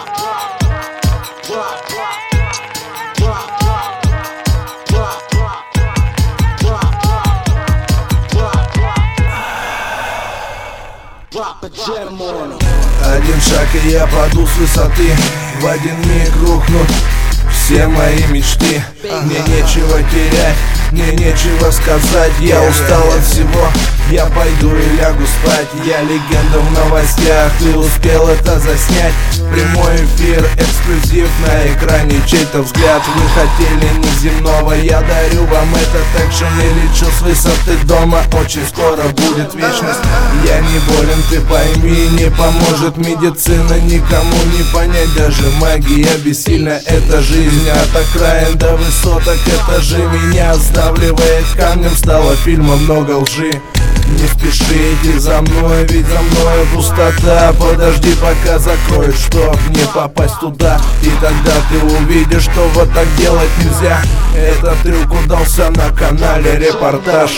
Один шаг и я паду с высоты. В один миг рухнут все мои мечты. Мне нечего терять, мне нечего сказать. Я устал от всего, я пойду и лягу спать. Я легенда в новостях, ты успел это заснять. Прямой эфир, эксклюзив на экране, чей-то взгляд. Вы хотели неземного, я дарю вам этот экшен. И лечу с высоты дома, очень скоро будет вечность. Я не болен, ты пойми, не поможет медицина. Никому не понять, даже магия бессильна. Это жизнь от окраин до высоток этажи. Меня сдавливает камнем, стало фильма много лжи. Не спешите за мной, ведь за мной пустота. Подожди, пока закроют, чтоб не попасть туда. И тогда ты увидишь, что вот так делать нельзя. Этот трюк удался на канале Репортаж.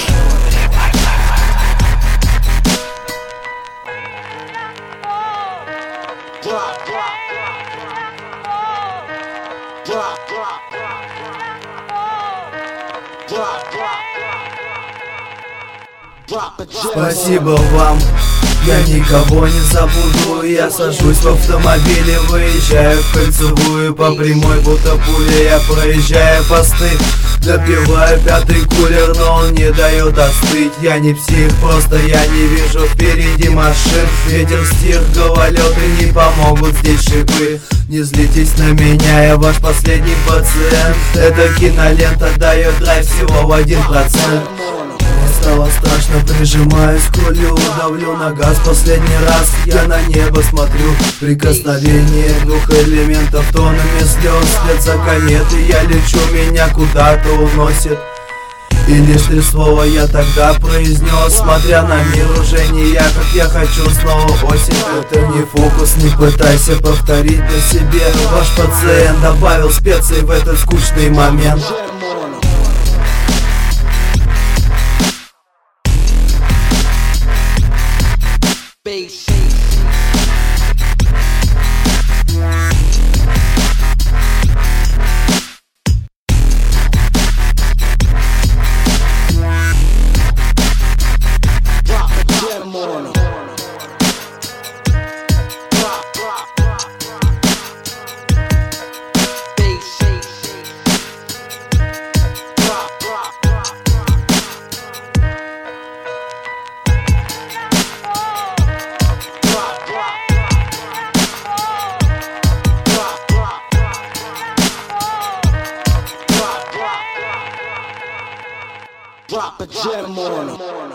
Спасибо вам, я никого не забуду. Я сажусь в автомобиле, выезжаю в кольцевую. По прямой будто пуля, я проезжаю посты. Допиваю пятый кулер, но он не дает остыть. Я не псих, просто я не вижу впереди машин. Ветер стих, гололеды не помогут здесь шипы. Не злитесь на меня, я ваш последний пациент. Эта кинолента дает драйв всего в 1%. Стало страшно, прижимаюсь к рулю, давлю на газ последний раз. Я на небо смотрю, прикосновение двух элементов тоннами слез. Вслед за кометой я лечу, меня куда-то уносит. И лишь 3 слова я тогда произнес, смотря на мир уже не я, как я хочу снова осень. Это не фокус, не пытайся повторить на себе. Ваш пациент добавил специй в этот скучный момент. Drop a gem on 'em.